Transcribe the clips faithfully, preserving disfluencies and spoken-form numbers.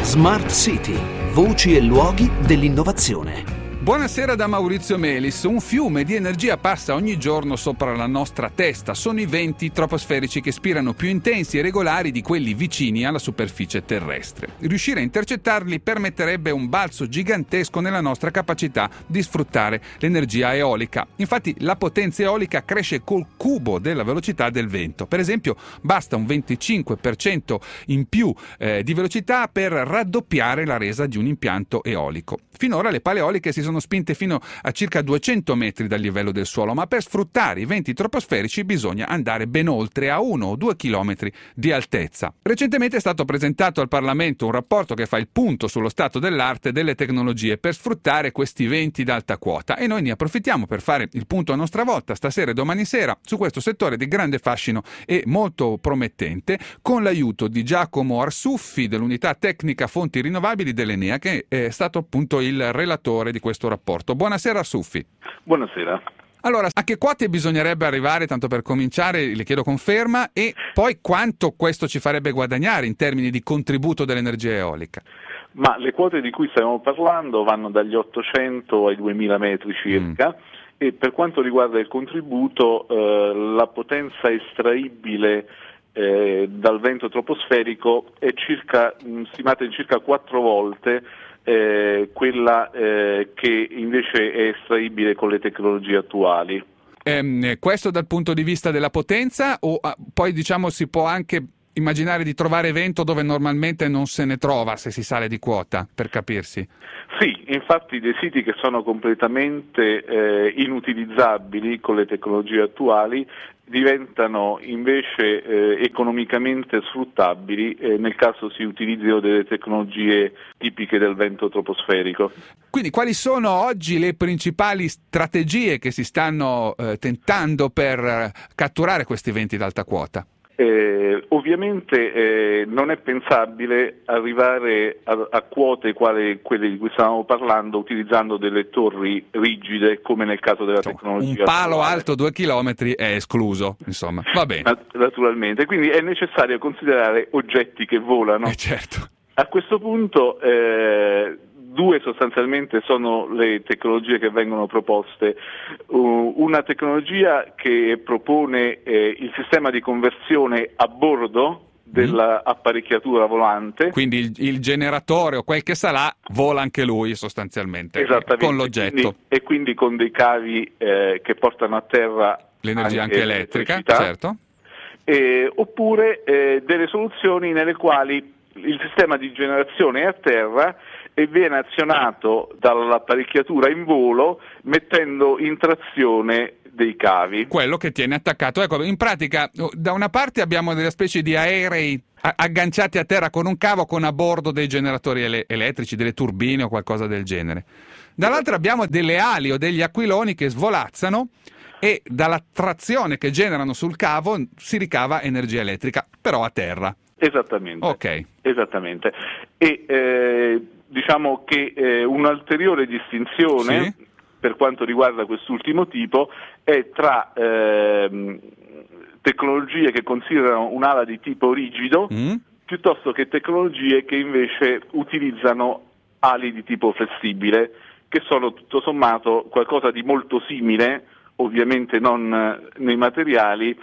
Smart City, voci e luoghi dell'innovazione. Buonasera da Maurizio Melis. Un fiume di energia passa ogni giorno sopra la nostra testa. Sono i venti troposferici che spirano più intensi e regolari di quelli vicini alla superficie terrestre. Riuscire a intercettarli permetterebbe un balzo gigantesco nella nostra capacità di sfruttare l'energia eolica. Infatti la potenza eolica cresce col cubo della velocità del vento. Per esempio, basta un venticinque per cento in più eh, di velocità per raddoppiare la resa di un impianto eolico. Finora le pale eoliche si sono spinte fino a circa duecento metri dal livello del suolo, ma per sfruttare i venti troposferici bisogna andare ben oltre a uno o due chilometri di altezza. Recentemente è stato presentato al Parlamento un rapporto che fa il punto sullo stato dell'arte delle tecnologie per sfruttare questi venti d'alta quota, e noi ne approfittiamo per fare il punto a nostra volta stasera e domani sera su questo settore di grande fascino e molto promettente, con l'aiuto di Giacomo Arsuffi dell'unità tecnica fonti rinnovabili dell'Enea, che è stato appunto il relatore di questo rapporto. Buonasera Arsuffi. Buonasera. Allora, a che quote bisognerebbe arrivare, tanto per cominciare, le chiedo conferma, e poi quanto questo ci farebbe guadagnare in termini di contributo dell'energia eolica? Ma le quote di cui stiamo parlando vanno dagli ottocento ai duemila metri circa, mm. e per quanto riguarda il contributo, eh, la potenza estraibile eh, dal vento troposferico è circa, mh, stimata in circa quattro volte Eh, quella eh, che invece è estraibile con le tecnologie attuali. Eh, questo dal punto di vista della potenza, o ah, poi diciamo si può anche immaginare di trovare vento dove normalmente non se ne trova se si sale di quota, per capirsi? Sì, infatti dei siti che sono completamente eh, inutilizzabili con le tecnologie attuali diventano invece eh, economicamente sfruttabili eh, nel caso si utilizzino delle tecnologie tipiche del vento troposferico. Quindi quali sono oggi le principali strategie che si stanno eh, tentando per eh, catturare questi venti d'alta quota? Eh, ovviamente eh, non è pensabile arrivare a, a quote quali quelle di cui stavamo parlando utilizzando delle torri rigide come nel caso della insomma, tecnologia un palo attuale. alto due chilometri è escluso, insomma, va bene. Nat- naturalmente, quindi è necessario considerare oggetti che volano. Eh certo. A questo punto eh, due sostanzialmente sono le tecnologie che vengono proposte. Uh, una tecnologia che propone eh, il sistema di conversione a bordo dell'apparecchiatura volante. Quindi il, il generatore o quel che sarà vola anche lui sostanzialmente. Esattamente, con l'oggetto. Quindi, e quindi con dei cavi eh, che portano a terra l'energia anche, anche elettrica, certo. Eh, oppure eh, delle soluzioni nelle quali il sistema di generazione è a terra e viene azionato dall'apparecchiatura in volo mettendo in trazione dei cavi. Quello che tiene attaccato. Ecco, in pratica da una parte abbiamo delle specie di aerei agganciati a terra con un cavo con a bordo dei generatori ele- elettrici, delle turbine o qualcosa del genere. Dall'altra abbiamo delle ali o degli aquiloni che svolazzano e dalla trazione che generano sul cavo si ricava energia elettrica, però a terra. Esattamente. Ok. Esattamente. E eh, diciamo che eh, un'ulteriore distinzione sì. per quanto riguarda quest'ultimo tipo è tra eh, tecnologie che considerano un'ala di tipo rigido mm. piuttosto che tecnologie che invece utilizzano ali di tipo flessibile, che sono tutto sommato qualcosa di molto simile, ovviamente non nei materiali,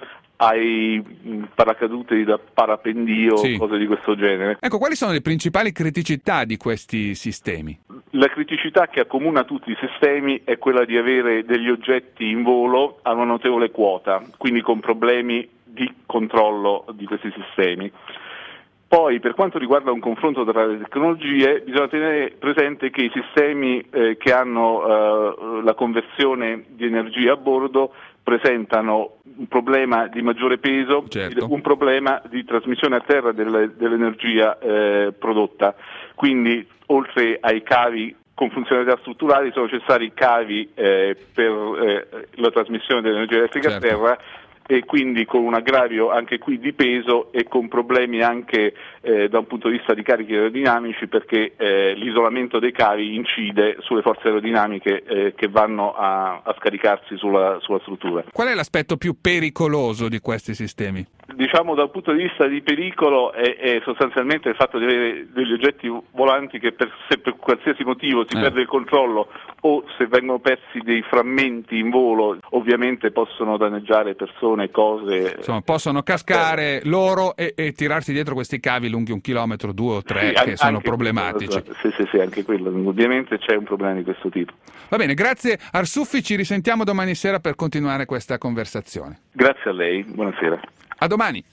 ai paracadute da parapendio, sì. cose di questo genere. Ecco, quali sono le principali criticità di questi sistemi? La criticità che accomuna tutti i sistemi è quella di avere degli oggetti in volo a una notevole quota, quindi con problemi di controllo di questi sistemi. Poi, per quanto riguarda un confronto tra le tecnologie, bisogna tenere presente che i sistemi eh, che hanno eh, la conversione di energia a bordo presentano un problema di maggiore peso, certo. un problema di trasmissione a terra delle, dell'energia eh, prodotta. Quindi, oltre ai cavi con funzionalità strutturali, sono necessari cavi eh, per eh, la trasmissione dell'energia elettrica certo. a terra e quindi con un aggravio anche qui di peso e con problemi anche eh, da un punto di vista di carichi aerodinamici, perché eh, l'isolamento dei cavi incide sulle forze aerodinamiche eh, che vanno a, a scaricarsi sulla, sulla struttura. Qual è l'aspetto più pericoloso di questi sistemi? Diciamo dal punto di vista di pericolo è, è sostanzialmente il fatto di avere degli oggetti volanti che per, se per qualsiasi motivo si eh. perde il controllo o se vengono persi dei frammenti in volo, ovviamente possono danneggiare persone, cose. Insomma, possono cascare loro e, e tirarsi dietro questi cavi lunghi un chilometro, due o tre, sì, che sono anche problematici. Quello, sì, sì, sì, anche quello. Ovviamente c'è un problema di questo tipo. Va bene, grazie Arsuffi, ci risentiamo domani sera per continuare questa conversazione. Grazie a lei, buonasera. A domani.